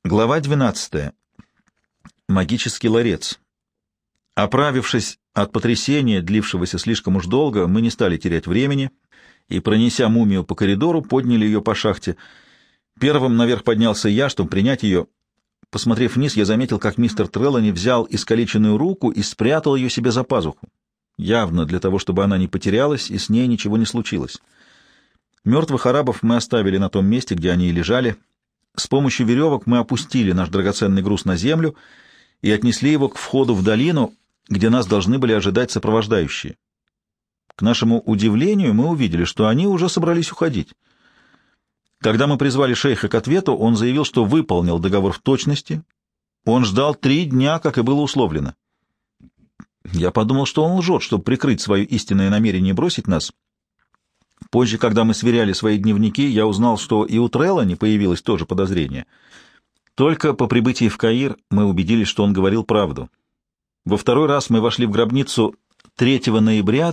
Глава 12. Магический ларец. Оправившись от потрясения, длившегося слишком уж долго, мы не стали терять времени и, пронеся мумию по коридору, подняли ее по шахте. Первым наверх поднялся я, чтобы принять ее. Посмотрев вниз, я заметил, как мистер Треллани взял искалеченную руку и спрятал ее себе за пазуху, явно для того, чтобы она не потерялась и с ней ничего не случилось. Мертвых арабов мы оставили на том месте, где они и лежали. С помощью веревок мы опустили наш драгоценный груз на землю и отнесли его к входу в долину, где нас должны были ожидать сопровождающие. К нашему удивлению мы увидели, что они уже собрались уходить. Когда мы призвали шейха к ответу, он заявил, что выполнил договор в точности. Он ждал 3 дня, как и было условлено. Я подумал, что он лжет, чтобы прикрыть свое истинное намерение бросить нас. Позже, когда мы сверяли свои дневники, я узнал, что и у Треллани появилось тоже подозрение. Только по прибытии в Каир мы убедились, что он говорил правду. Во второй раз мы вошли в гробницу 3 ноября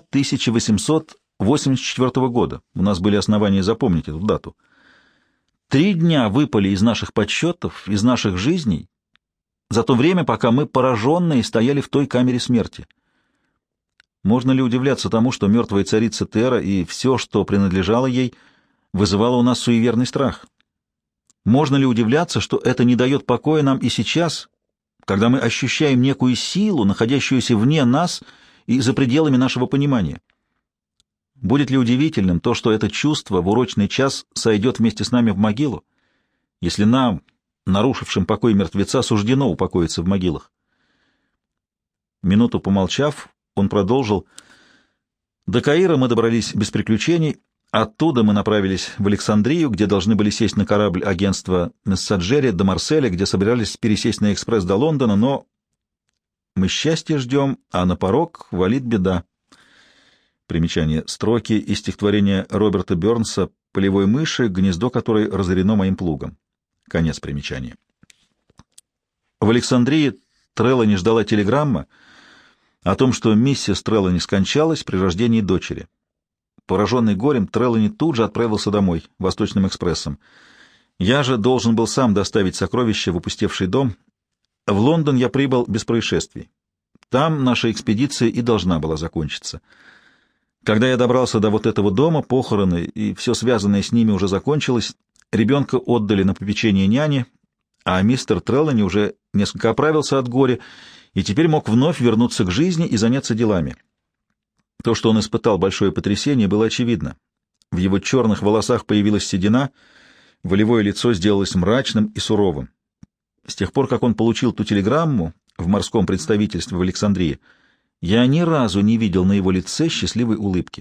1884 года. У нас были основания запомнить эту дату. 3 дня выпали из наших подсчетов, из наших жизней, за то время, пока мы, пораженные, стояли в той камере смерти. Можно ли удивляться тому, что мертвая царица Тера и все, что принадлежало ей, вызывало у нас суеверный страх? Можно ли удивляться, что это не дает покоя нам и сейчас, когда мы ощущаем некую силу, находящуюся вне нас и за пределами нашего понимания? Будет ли удивительным то, что это чувство в урочный час сойдет вместе с нами в могилу, если нам, нарушившим покой мертвеца, суждено упокоиться в могилах? Минуту помолчав, он продолжил. До Каира мы добрались без приключений. Оттуда мы направились в Александрию, где должны были сесть на корабль агентства Мессаджери до Марселя, где собирались пересесть на экспресс до Лондона, но мы счастья ждем, а на порог валит беда. Примечание. Строки из стихотворения Роберта Бёрнса «Полевой мыши, гнездо которой разорено моим плугом». Конец примечания. В Александрии Треллани ждала телеграмма о том, что миссис Треллани скончалась при рождении дочери. Пораженный горем, Треллани тут же отправился домой, Восточным экспрессом. Я же должен был сам доставить сокровища в опустевший дом. В Лондон я прибыл без происшествий. Там наша экспедиция и должна была закончиться. Когда я добрался до вот этого дома, похороны и все связанное с ними уже закончилось, ребенка отдали на попечение няни, а мистер Треллани уже несколько оправился от горя и теперь мог вновь вернуться к жизни и заняться делами. То, что он испытал большое потрясение, было очевидно. В его черных волосах появилась седина, волевое лицо сделалось мрачным и суровым. С тех пор, как он получил ту телеграмму в морском представительстве в Александрии, я ни разу не видел на его лице счастливой улыбки.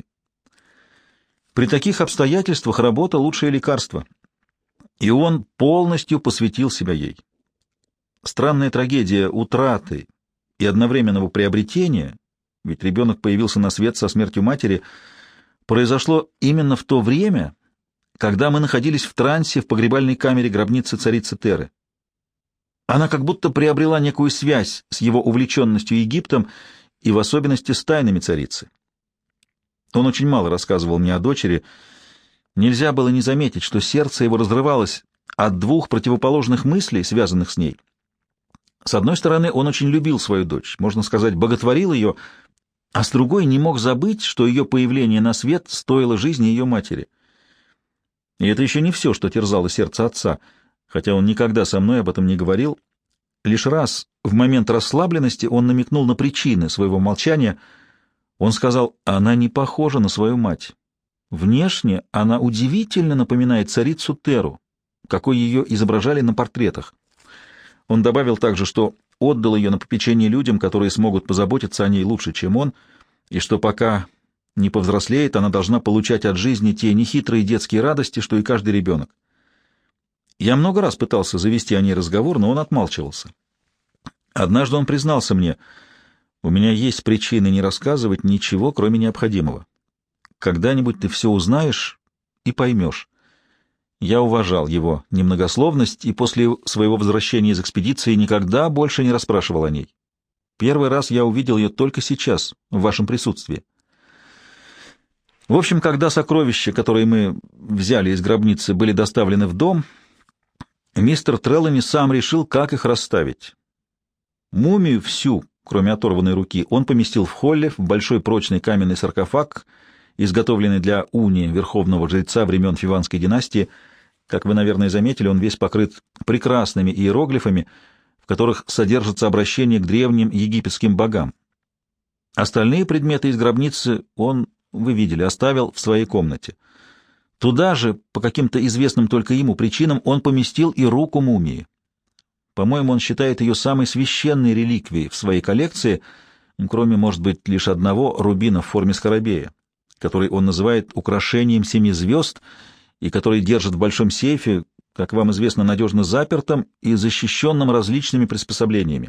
При таких обстоятельствах работа — лучшее лекарство, и он полностью посвятил себя ей. Странная трагедия утраты и одновременного приобретения, ведь ребенок появился на свет со смертью матери, произошло именно в то время, когда мы находились в трансе в погребальной камере гробницы царицы Теры. Она как будто приобрела некую связь с его увлеченностью Египтом и в особенности с тайнами царицы. Он очень мало рассказывал мне о дочери. Нельзя было не заметить, что сердце его разрывалось от 2 противоположных мыслей, связанных с ней. С одной стороны, он очень любил свою дочь, можно сказать, боготворил ее, а с другой не мог забыть, что ее появление на свет стоило жизни ее матери. И это еще не все, что терзало сердце отца, хотя он никогда со мной об этом не говорил. Лишь раз, в момент расслабленности, он намекнул на причины своего молчания. Он сказал: «Она не похожа на свою мать. Внешне она удивительно напоминает царицу Теру, какой ее изображали на портретах». Он добавил также, что отдал ее на попечение людям, которые смогут позаботиться о ней лучше, чем он, и что пока не повзрослеет, она должна получать от жизни те нехитрые детские радости, что и каждый ребенок. Я много раз пытался завести о ней разговор, но он отмалчивался. Однажды он признался мне: «У меня есть причины не рассказывать ничего, кроме необходимого. Когда-нибудь ты все узнаешь и поймешь». Я уважал его немногословность и после своего возвращения из экспедиции никогда больше не расспрашивал о ней. Первый раз я увидел ее только сейчас, в вашем присутствии. В общем, когда сокровища, которые мы взяли из гробницы, были доставлены в дом, Мистер Треллани сам решил, как их расставить. Мумию всю, кроме оторванной руки, он поместил в холле в большой прочный каменный саркофаг, изготовленный для уни верховного жреца времен Фиванской династии. Как вы, наверное, заметили, он весь покрыт прекрасными иероглифами, в которых содержится обращение к древним египетским богам. Остальные предметы из гробницы он, вы видели, оставил в своей комнате. Туда же, по каким-то известным только ему причинам, он поместил и руку мумии. По-моему, он считает ее самой священной реликвией в своей коллекции, кроме, может быть, лишь одного рубина в форме скоробея, который он называет украшением 7 звезд и который держит в большом сейфе, как вам известно, надежно запертым и защищенным различными приспособлениями.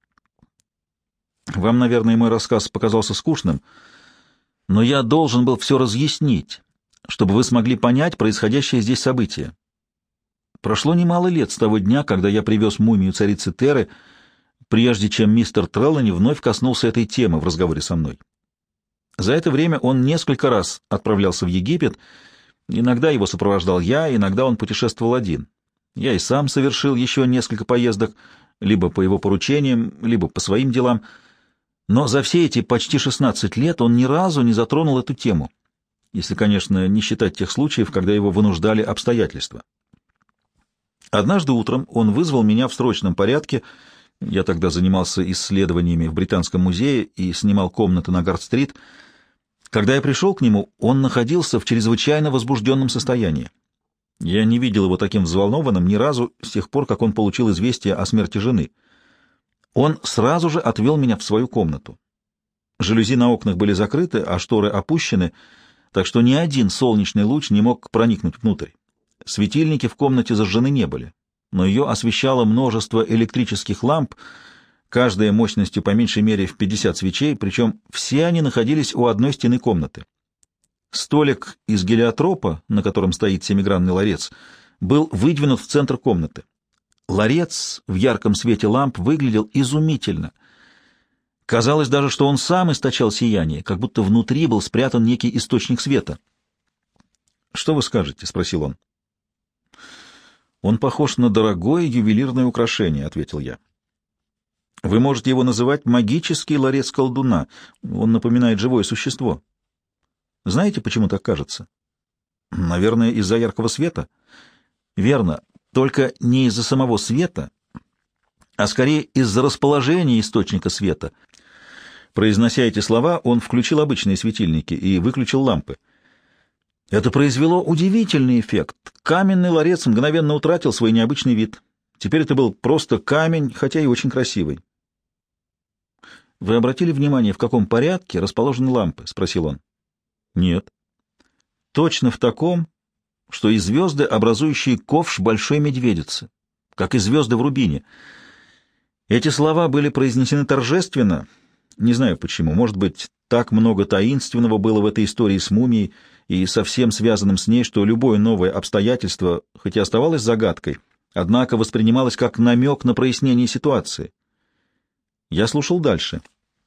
Вам, наверное, мой рассказ показался скучным, но я должен был все разъяснить, чтобы вы смогли понять происходящее здесь событие. Прошло немало лет с того дня, когда я привез мумию царицы Теры, прежде чем мистер Треллани вновь коснулся этой темы в разговоре со мной. За это время он несколько раз отправлялся в Египет, иногда его сопровождал я, иногда он путешествовал один. Я и сам совершил еще несколько поездок, либо по его поручениям, либо по своим делам, но за все эти почти 16 лет он ни разу не затронул эту тему, если, конечно, не считать тех случаев, когда его вынуждали обстоятельства. Однажды утром он вызвал меня в срочном порядке. Я тогда занимался исследованиями в Британском музее и снимал комнаты на Гард-стрит. Когда я пришел к нему, он находился в чрезвычайно возбужденном состоянии. Я не видел его таким взволнованным ни разу с тех пор, как он получил известие о смерти жены. Он сразу же отвел меня в свою комнату. Жалюзи на окнах были закрыты, а шторы опущены, так что ни один солнечный луч не мог проникнуть внутрь. Светильники в комнате зажжены не были, но ее освещало множество электрических ламп, каждая мощностью по меньшей мере в 50 свечей, причем все они находились у одной стены комнаты. Столик из гелиотропа, на котором стоит семигранный ларец, был выдвинут в центр комнаты. Ларец в ярком свете ламп выглядел изумительно. Казалось даже, что он сам источал сияние, как будто внутри был спрятан некий источник света. «Что вы скажете?» — спросил он. «Он похож на дорогое ювелирное украшение», — ответил я. «Вы можете его называть магический ларец колдуна. Он напоминает живое существо. Знаете, почему так кажется? Наверное, из-за яркого света?» «Верно, только не из-за самого света, а скорее из-за расположения источника света». Произнося эти слова, он включил обычные светильники и выключил лампы. Это произвело удивительный эффект. Каменный ларец мгновенно утратил свой необычный вид. Теперь это был просто камень, хотя и очень красивый. «Вы обратили внимание, в каком порядке расположены лампы?» — спросил он. «Нет». «Точно в таком, что и звезды, образующие ковш большой медведицы, как и звезды в рубине». Эти слова были произнесены торжественно. Не знаю почему. Может быть, так много таинственного было в этой истории с мумией и со всем связанным с ней, что любое новое обстоятельство, хоть и оставалось загадкой, однако воспринималось как намек на прояснение ситуации. Я слушал дальше.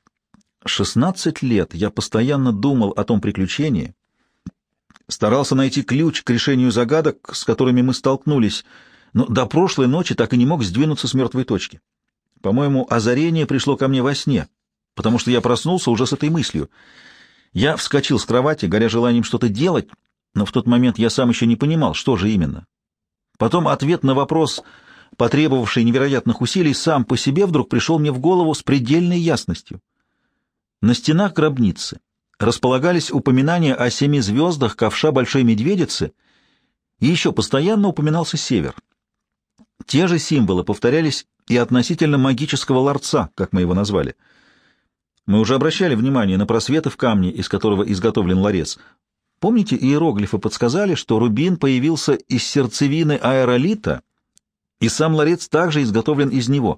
16 лет я постоянно думал о том приключении, старался найти ключ к решению загадок, с которыми мы столкнулись, но до прошлой ночи так и не мог сдвинуться с мертвой точки. По-моему, озарение пришло ко мне во сне, потому что я проснулся уже с этой мыслью. Я вскочил с кровати, горя желанием что-то делать, но в тот момент я сам еще не понимал, что же именно. Потом ответ на вопрос, потребовавший невероятных усилий, сам по себе вдруг пришел мне в голову с предельной ясностью. На стенах гробницы располагались упоминания о 7 звездах ковша Большой Медведицы, и еще постоянно упоминался север. Те же символы повторялись и относительно магического ларца, как мы его назвали. Мы уже обращали внимание на просветы в камне, из которого изготовлен ларец. Помните, иероглифы подсказали, что рубин появился из сердцевины аэролита, и сам ларец также изготовлен из него.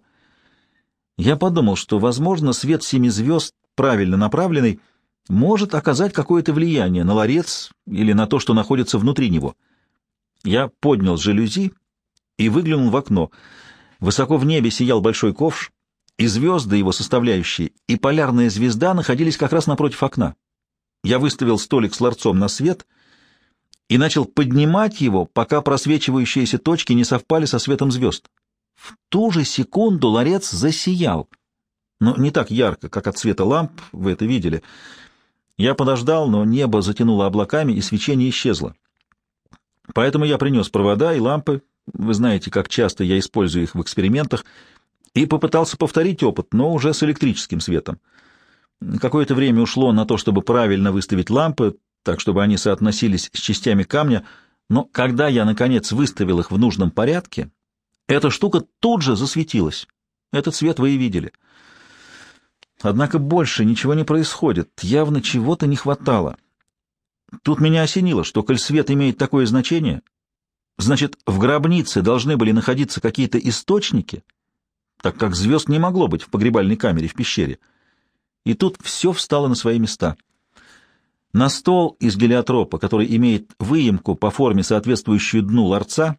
Я подумал, что, возможно, свет 7 звезд, правильно направленный, может оказать какое-то влияние на ларец или на то, что находится внутри него. Я поднял жалюзи и выглянул в окно. Высоко в небе сиял большой ковш, и звезды его составляющие, и полярная звезда находились как раз напротив окна. Я выставил столик с ларцом на свет и начал поднимать его, пока просвечивающиеся точки не совпали со светом звезд. В ту же секунду ларец засиял. Но не так ярко, как от света ламп, вы это видели. Я подождал, но небо затянуло облаками, и свечение исчезло. Поэтому я принес провода и лампы, вы знаете, как часто я использую их в экспериментах, и попытался повторить опыт, но уже с электрическим светом. Какое-то время ушло на то, чтобы правильно выставить лампы, так чтобы они соотносились с частями камня, но когда я, наконец, выставил их в нужном порядке, эта штука тут же засветилась. Этот свет вы и видели. Однако больше ничего не происходит, явно чего-то не хватало. Тут меня осенило, что, коль свет имеет такое значение, значит, в гробнице должны были находиться какие-то источники, так как звезд не могло быть в погребальной камере в пещере. И тут все встало на свои места. На стол из гелиотропа, который имеет выемку по форме, соответствующую дну ларца,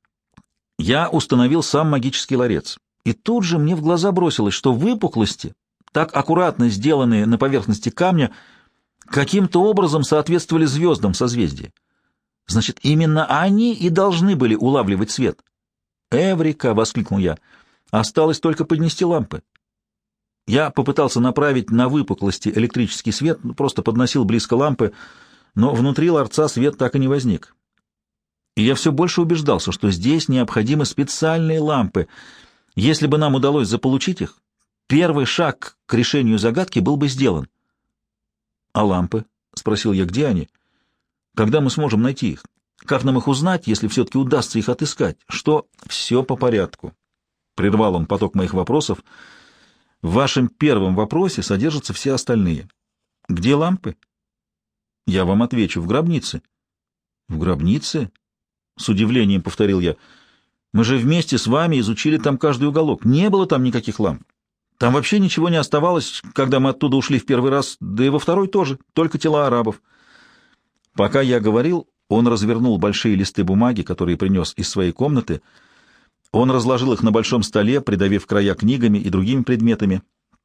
я установил сам магический ларец. И тут же мне в глаза бросилось, что выпуклости, так аккуратно сделанные на поверхности камня, каким-то образом соответствовали звездам созвездия. Значит, именно они и должны были улавливать свет. «Эврика!» — воскликнул я. «Осталось только поднести лампы». Я попытался направить на выпуклости электрический свет, просто подносил близко лампы, но внутри ларца свет так и не возник. И я все больше убеждался, что здесь необходимы специальные лампы. Если бы нам удалось заполучить их, первый шаг к решению загадки был бы сделан. «А лампы?» — спросил я, где они? «Когда мы сможем найти их? Как нам их узнать, если все-таки удастся их отыскать? Что?» «Все по порядку», — прервал он поток моих вопросов. «В вашем первом вопросе содержатся все остальные. Где лампы?» «Я вам отвечу. В гробнице». «В гробнице?» — с удивлением повторил я. «Мы же вместе с вами изучили там каждый уголок. Не было там никаких ламп. Там вообще ничего не оставалось, когда мы оттуда ушли в первый раз, да и во второй тоже, только тела арабов». Пока я говорил, он развернул большие листы бумаги, которые принес из своей комнаты. Он разложил их на большом столе, придавив края книгами и другими предметами.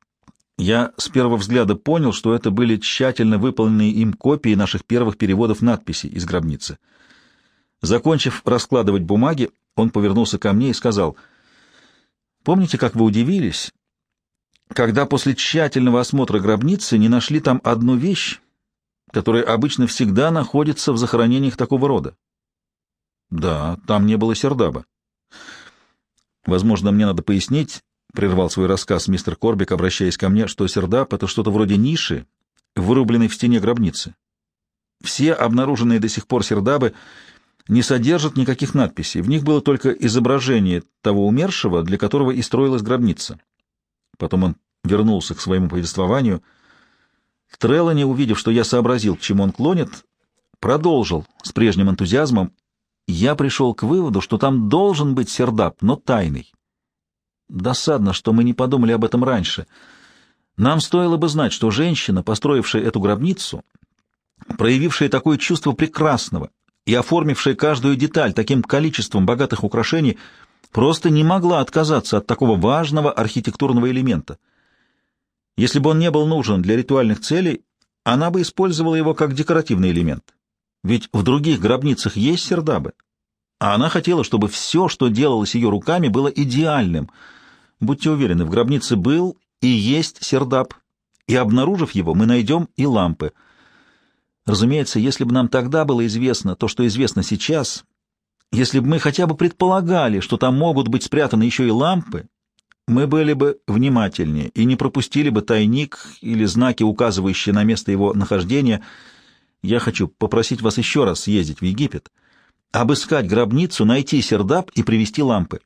Я с первого взгляда понял, что это были тщательно выполненные им копии наших первых переводов надписей из гробницы. Закончив раскладывать бумаги, он повернулся ко мне и сказал: «Помните, как вы удивились, когда после тщательного осмотра гробницы не нашли там одну вещь, которая обычно всегда находится в захоронениях такого рода?» «Да, там не было сердаба». «Возможно, мне надо пояснить», — прервал свой рассказ мистер Корбик, обращаясь ко мне, что сердаб — это что-то вроде ниши, вырубленной в стене гробницы. Все обнаруженные до сих пор сердабы не содержат никаких надписей, в них было только изображение того умершего, для которого и строилась гробница. Потом он вернулся к своему повествованию. Трелани, увидев, что я сообразил, к чему он клонит, продолжил с прежним энтузиазмом: «Я пришел к выводу, что там должен быть сердаб, но тайный. Досадно, что мы не подумали об этом раньше. Нам стоило бы знать, что женщина, построившая эту гробницу, проявившая такое чувство прекрасного и оформившая каждую деталь таким количеством богатых украшений, просто не могла отказаться от такого важного архитектурного элемента. Если бы он не был нужен для ритуальных целей, она бы использовала его как декоративный элемент. Ведь в других гробницах есть сердабы, а она хотела, чтобы все, что делалось ее руками, было идеальным. Будьте уверены, в гробнице был и есть сердаб, и, обнаружив его, мы найдем и лампы. Разумеется, если бы нам тогда было известно то, что известно сейчас, если бы мы хотя бы предполагали, что там могут быть спрятаны еще и лампы, мы были бы внимательнее и не пропустили бы тайник или знаки, указывающие на место его нахождения. Я хочу попросить вас еще раз съездить в Египет, обыскать гробницу, найти сердаб и привезти лампы».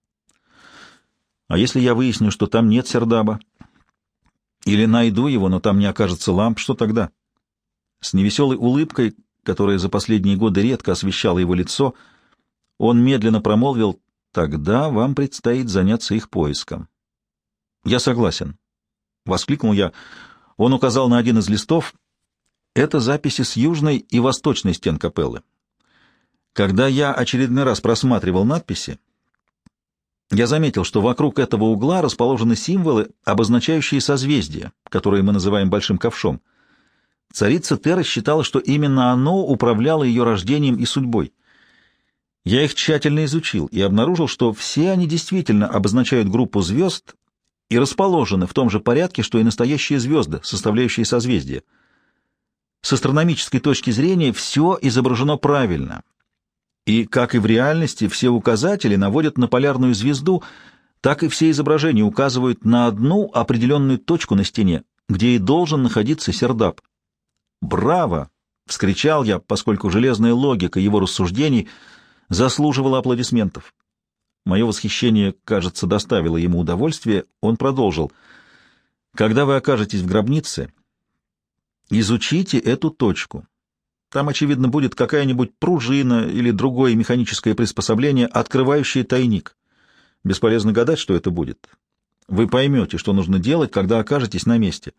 «А если я выясню, что там нет сердаба? Или найду его, но там не окажется ламп, что тогда?» С невеселой улыбкой, которая за последние годы редко освещала его лицо, он медленно промолвил: «Тогда вам предстоит заняться их поиском». «Я согласен», — воскликнул я. Он указал на один из листов. «Это записи с южной и восточной стен капеллы. Когда я очередной раз просматривал надписи, я заметил, что вокруг этого угла расположены символы, обозначающие созвездия, которые мы называем большим ковшом. Царица Тера считала, что именно оно управляло ее рождением и судьбой. Я их тщательно изучил и обнаружил, что все они действительно обозначают группу звезд и расположены в том же порядке, что и настоящие звезды, составляющие созвездия. С астрономической точки зрения все изображено правильно. И, как и в реальности, все указатели наводят на полярную звезду, так и все изображения указывают на одну определенную точку на стене, где и должен находиться Сердап. «Браво!» — вскричал я, поскольку железная логика его рассуждений заслуживала аплодисментов. Мое восхищение, кажется, доставило ему удовольствие. Он продолжил. «Когда вы окажетесь в гробнице, изучите эту точку. Там, очевидно, будет какая-нибудь пружина или другое механическое приспособление, открывающее тайник. Бесполезно гадать, что это будет. Вы поймете, что нужно делать, когда окажетесь на месте».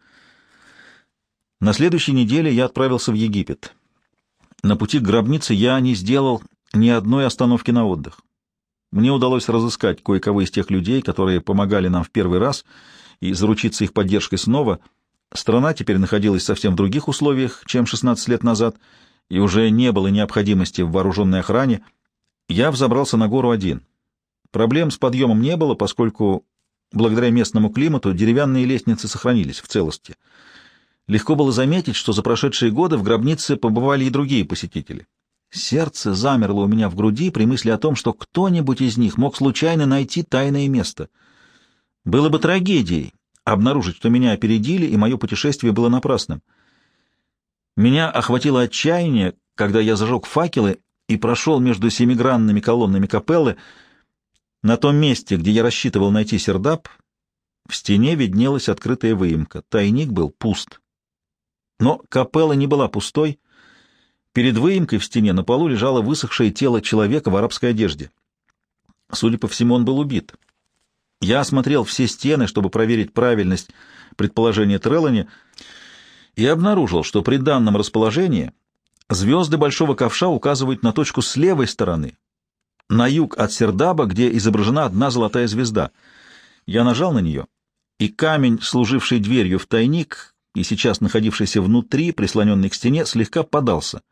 На следующей неделе я отправился в Египет. На пути к гробнице я не сделал ни одной остановки на отдых. Мне удалось разыскать кое-кого из тех людей, которые помогали нам в первый раз, и заручиться их поддержкой снова. Страна теперь находилась совсем в других условиях, чем 16 лет назад, и уже не было необходимости в вооруженной охране. Я взобрался на гору один. Проблем с подъемом не было, поскольку, благодаря местному климату, деревянные лестницы сохранились в целости. Легко было заметить, что за прошедшие годы в гробнице побывали и другие посетители. Сердце замерло у меня в груди при мысли о том, что кто-нибудь из них мог случайно найти тайное место. Было бы трагедией обнаружить, что меня опередили, и мое путешествие было напрасным. Меня охватило отчаяние, когда я зажег факелы и прошел между семигранными колоннами капеллы. На том месте, где я рассчитывал найти Сердап, в стене виднелась открытая выемка. Тайник был пуст. Но капелла не была пустой. Перед выемкой в стене на полу лежало высохшее тело человека в арабской одежде. Судя по всему, он был убит. Я осмотрел все стены, чтобы проверить правильность предположения Трелани, и обнаружил, что при данном расположении звезды Большого Ковша указывают на точку с левой стороны, на юг от Сердаба, где изображена одна золотая звезда. Я нажал на нее, и камень, служивший дверью в тайник и сейчас находившийся внутри, прислоненный к стене, слегка подался.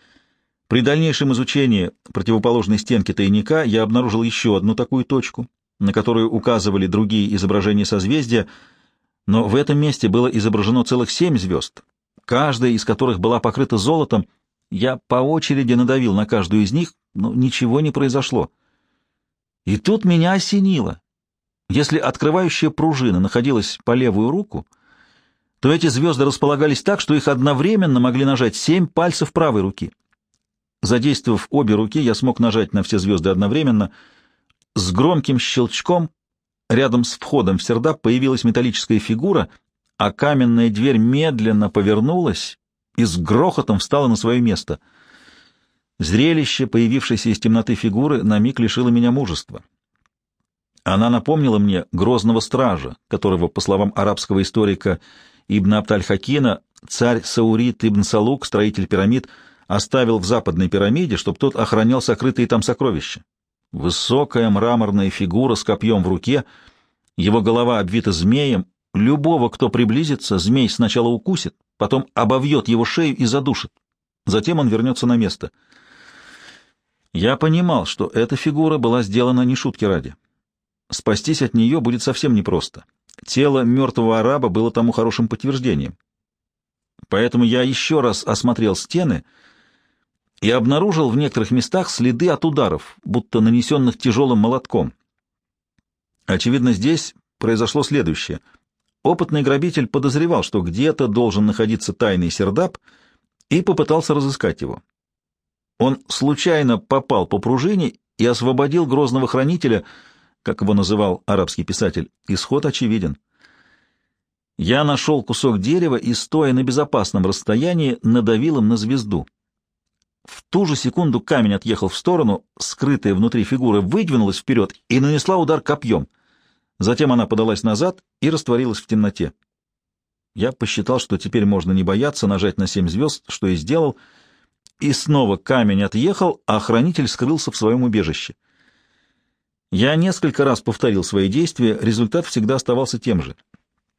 При дальнейшем изучении противоположной стенки тайника я обнаружил еще одну такую точку, на которую указывали другие изображения созвездия, но в этом месте было изображено целых 7 звезд, каждая из которых была покрыта золотом. Я по очереди надавил на каждую из них, но ничего не произошло. И тут меня осенило. Если открывающая пружина находилась по левую руку, то эти звезды располагались так, что их одновременно могли нажать 7 пальцев правой руки. Задействовав обе руки, я смог нажать на все звезды одновременно. С громким щелчком рядом с входом в Сердап появилась металлическая фигура, а каменная дверь медленно повернулась и с грохотом встала на свое место. Зрелище, появившееся из темноты фигуры, на миг лишило меня мужества. Она напомнила мне грозного стража, которого, по словам арабского историка Ибн Абд-аль-Хакина, царь Саурит ибн Салук, строитель пирамид, оставил в западной пирамиде, чтобы тот охранял сокрытые там сокровища. Высокая мраморная фигура с копьем в руке, его голова обвита змеем. Любого, кто приблизится, змей сначала укусит, потом обовьет его шею и задушит. Затем он вернется на место. Я понимал, что эта фигура была сделана не шутки ради. Спастись от нее будет совсем непросто. Тело мертвого араба было тому хорошим подтверждением. Поэтому я еще раз осмотрел стены и обнаружил в некоторых местах следы от ударов, будто нанесенных тяжелым молотком. Очевидно, здесь произошло следующее. Опытный грабитель подозревал, что где-то должен находиться тайный Сердап, и попытался разыскать его. Он случайно попал по пружине и освободил грозного хранителя, как его называл арабский писатель. Исход очевиден. Я нашел кусок дерева и, стоя на безопасном расстоянии, надавил им на звезду. В ту же секунду камень отъехал в сторону, скрытая внутри фигура выдвинулась вперед и нанесла удар копьем. Затем она подалась назад и растворилась в темноте. Я посчитал, что теперь можно не бояться нажать на 7 звезд, что и сделал, и снова камень отъехал, а хранитель скрылся в своем убежище. Я несколько раз повторил свои действия, результат всегда оставался тем же.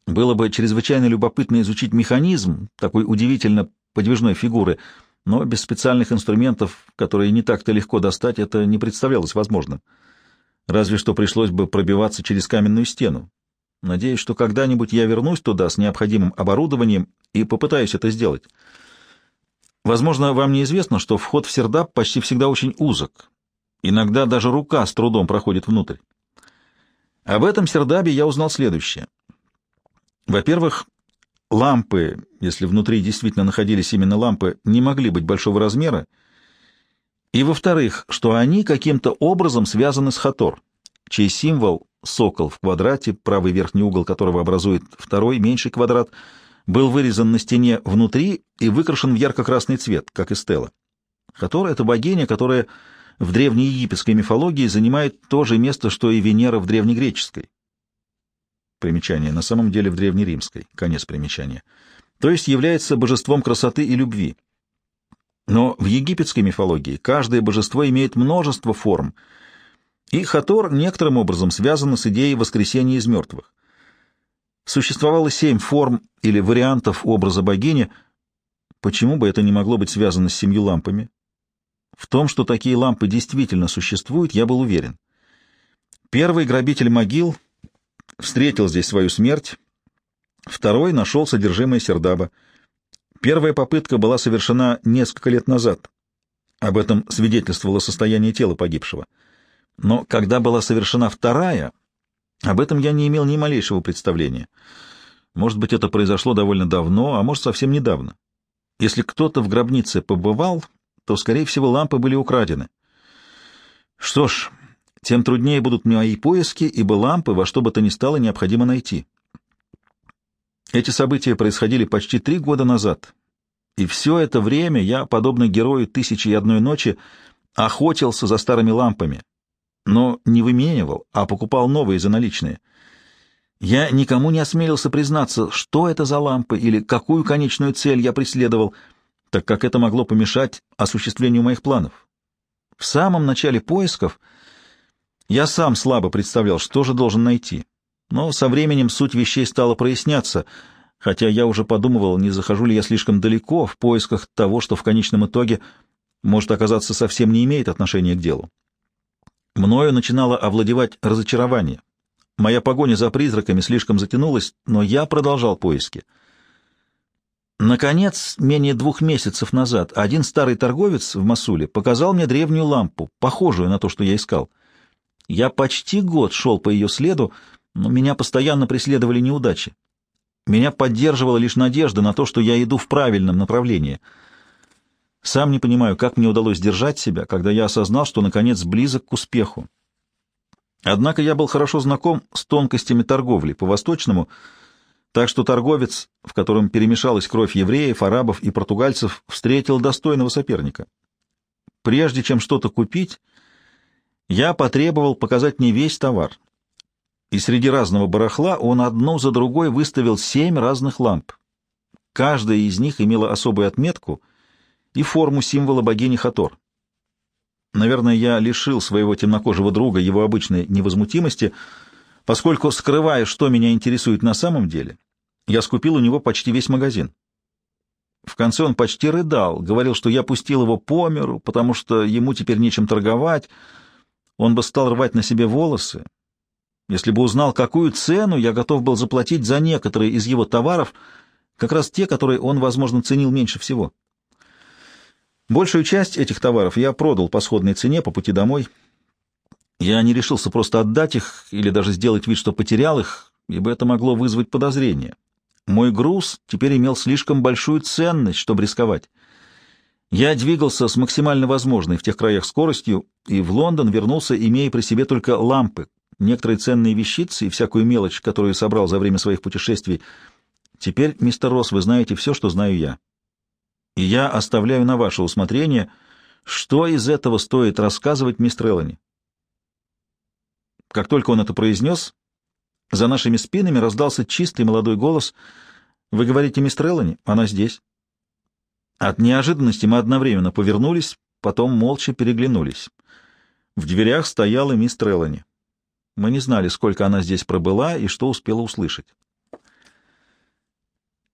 Было бы чрезвычайно любопытно изучить механизм такой удивительно подвижной фигуры, но без специальных инструментов, которые не так-то легко достать, это не представлялось возможным. Разве что пришлось бы пробиваться через каменную стену. Надеюсь, что когда-нибудь я вернусь туда с необходимым оборудованием и попытаюсь это сделать. Возможно, вам неизвестно, что вход в сердап почти всегда очень узок. Иногда даже рука с трудом проходит внутрь. Об этом сердабе я узнал следующее. Во-первых, лампы, если внутри действительно находились именно лампы, не могли быть большого размера. И, во-вторых, что они каким-то образом связаны с Хатор, чей символ — сокол в квадрате, правый верхний угол которого образует второй, меньший квадрат, был вырезан на стене внутри и выкрашен в ярко-красный цвет, как и стела. Хатор — это богиня, которая в древнеегипетской мифологии занимает то же место, что и Венера в древнегреческой. Примечание. На самом деле в древнеримской. Конец примечания. То есть является божеством красоты и любви. Но в египетской мифологии каждое божество имеет множество форм, и Хатор некоторым образом связана с идеей воскресения из мертвых. Существовало 7 форм или вариантов образа богини. Почему бы это не могло быть связано с 7 лампами? В том, что такие лампы действительно существуют, я был уверен. Первый грабитель могил встретил здесь свою смерть, второй нашел содержимое сердаба. Первая попытка была совершена несколько лет назад. Об этом свидетельствовало состояние тела погибшего. Но когда была совершена вторая, об этом я не имел ни малейшего представления. Может быть, это произошло довольно давно, а может, совсем недавно. Если кто-то в гробнице побывал, то, скорее всего, лампы были украдены. Что ж, тем труднее будут мои поиски, ибо лампы во что бы то ни стало необходимо найти. Эти события происходили почти 3 года назад, и все это время я, подобно герою «Тысячи и одной ночи», охотился за старыми лампами, но не выменивал, а покупал новые за наличные. Я никому не осмелился признаться, что это за лампы или какую конечную цель я преследовал, так как это могло помешать осуществлению моих планов. В самом начале поисков я сам слабо представлял, что же должен найти, но со временем суть вещей стала проясняться, хотя я уже подумывал, не захожу ли я слишком далеко в поисках того, что в конечном итоге, может оказаться, совсем не имеет отношения к делу. Мною начинало овладевать разочарование. Моя погоня за призраками слишком затянулась, но я продолжал поиски. Наконец, менее 2 месяцев назад, один старый торговец в Мосуле показал мне древнюю лампу, похожую на то, что я искал. Я почти год шел по ее следу, но меня постоянно преследовали неудачи. Меня поддерживала лишь надежда на то, что я иду в правильном направлении. Сам не понимаю, как мне удалось держать себя, когда я осознал, что, наконец, близок к успеху. Однако я был хорошо знаком с тонкостями торговли по-восточному, так что торговец, в котором перемешалась кровь евреев, арабов и португальцев, встретил достойного соперника. Прежде чем что-то купить, я потребовал показать мне весь товар. И среди разного барахла он одну за другой выставил 7 разных ламп. Каждая из них имела особую отметку и форму символа богини Хатор. Наверное, я лишил своего темнокожего друга его обычной невозмутимости, поскольку, скрывая, что меня интересует на самом деле, я скупил у него почти весь магазин. В конце он почти рыдал, говорил, что я пустил его по миру, потому что ему теперь нечем торговать. Он бы стал рвать на себе волосы, если бы узнал, какую цену я готов был заплатить за некоторые из его товаров, как раз те, которые он, возможно, ценил меньше всего. Большую часть этих товаров я продал по сходной цене по пути домой. Я не решился просто отдать их или даже сделать вид, что потерял их, ибо это могло вызвать подозрение. Мой груз теперь имел слишком большую ценность, чтобы рисковать. Я двигался с максимально возможной в тех краях скоростью, и в Лондон вернулся, имея при себе только лампы, некоторые ценные вещицы и всякую мелочь, которую собрал за время своих путешествий. Теперь, мистер Росс, вы знаете все, что знаю я. И я оставляю на ваше усмотрение, что из этого стоит рассказывать мистер Эллани. Как только он это произнес, за нашими спинами раздался чистый молодой голос. «Вы говорите, мистер Эллани? Она здесь». От неожиданности мы одновременно повернулись, потом молча переглянулись. В дверях стояла мистер Эллани. Мы не знали, сколько она здесь пробыла и что успела услышать.